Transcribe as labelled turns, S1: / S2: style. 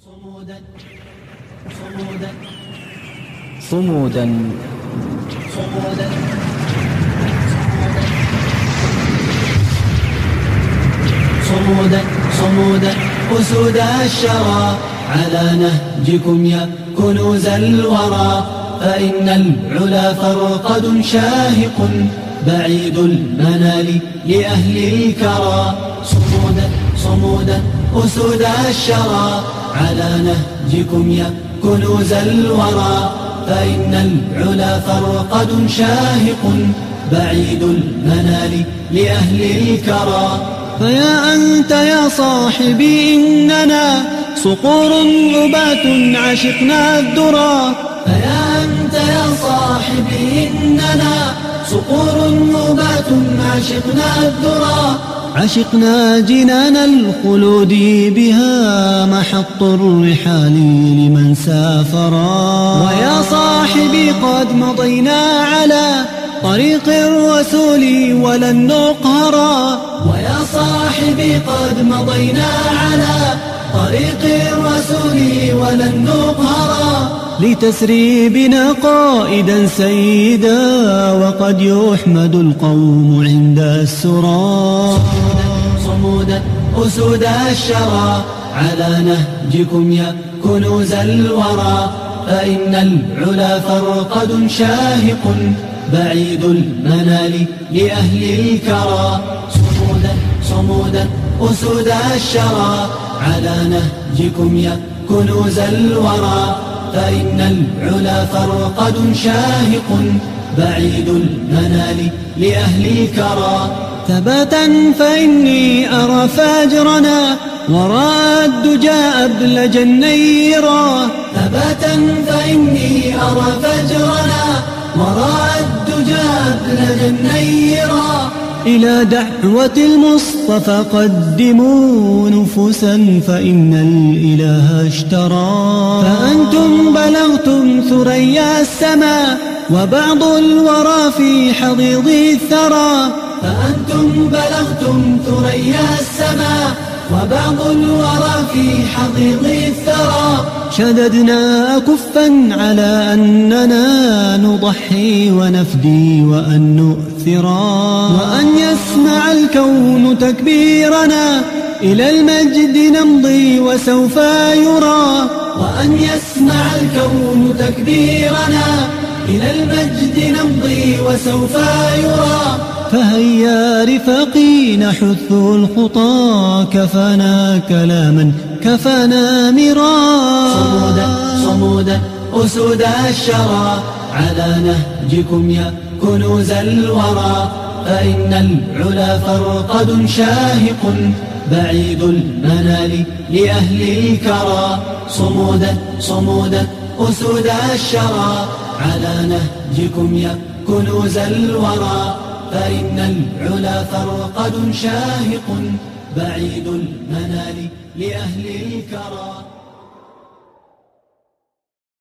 S1: صمودا صمودا
S2: صمودا
S1: صمودا صمودا صمودا أسود الشرى على نهجكم يا كنوز الورى، فإن العلا فرقد شاهق بعيد المنال لأهل الكرى. صمودا صمودا أسود الشرى على نهجكم يا كنوز الورى، فإن العلا فرقد شاهق بعيد المنال لأهل الكرى.
S3: فيا أنت يا صاحبي إننا صقور أبات عشقنا الذرى.
S1: فيا أنت يا صاحبي إننا صقور أبات عشقنا الذرى.
S3: عشقنا جنان الخلود بها محط الرحال لمن سافرا.
S1: ويا صاحبي قد مضينا على
S3: طريق الرسول ولن نقهرا.
S1: ويا صاحبي قد مضينا على طريق الرسول ولن نقهرا.
S3: لتسري بنا قائدا سيدا وقد يحمد القوم عند السرى.
S1: صمودا أسود الشرى على نهجكم يا كنوز الورى، فإن العلا فرقد شاهق بعيد المنال لأهل الكرى. صمودا صمودا أسود الشرى على نهجكم يا كنوز الورى، فإن العلا فرقد شاهق بعيد المنال لأهل الكرى.
S3: ثباتا فإني أرى فاجرنا وراء الدجى أبلج النيرا.
S1: ثباتا فإني أرى فجرنا وراء الدجى أبلج النيرا.
S3: إلى دعوة المصطفى قدموا نفوسا فإن الإله اشترى.
S1: فأنتم بلغتم ثريا السماء
S3: وبعض الورى في حضيض الثرى.
S1: فأنتم بلغتم ثريا السماء وبعض الورى في حضيض الثرى.
S3: شددنا أكفا على أننا نضحي ونفدي وأن نؤثرا،
S1: وأن يسمع الكون تكبيرنا
S3: إلى المجد نمضي وسوف يرى.
S1: وأن يسمع الكون تكبيرنا إلى المجد نمضي وسوف يرى.
S3: فهيا رفاقي نحث الخطى كفانا كلاما كفانا مرا.
S1: صمودا صمودا أسود الشرى على نهجكم يا كنوز الورى، فإن العلا فرقد شاهق بعيد المنال لأهل الكرى. صمودا صمودا أسود الشرى على نهجكم يا كنوز الورى، فإن العلا فرقد شاهق بعيد المنال لأهل الكرى.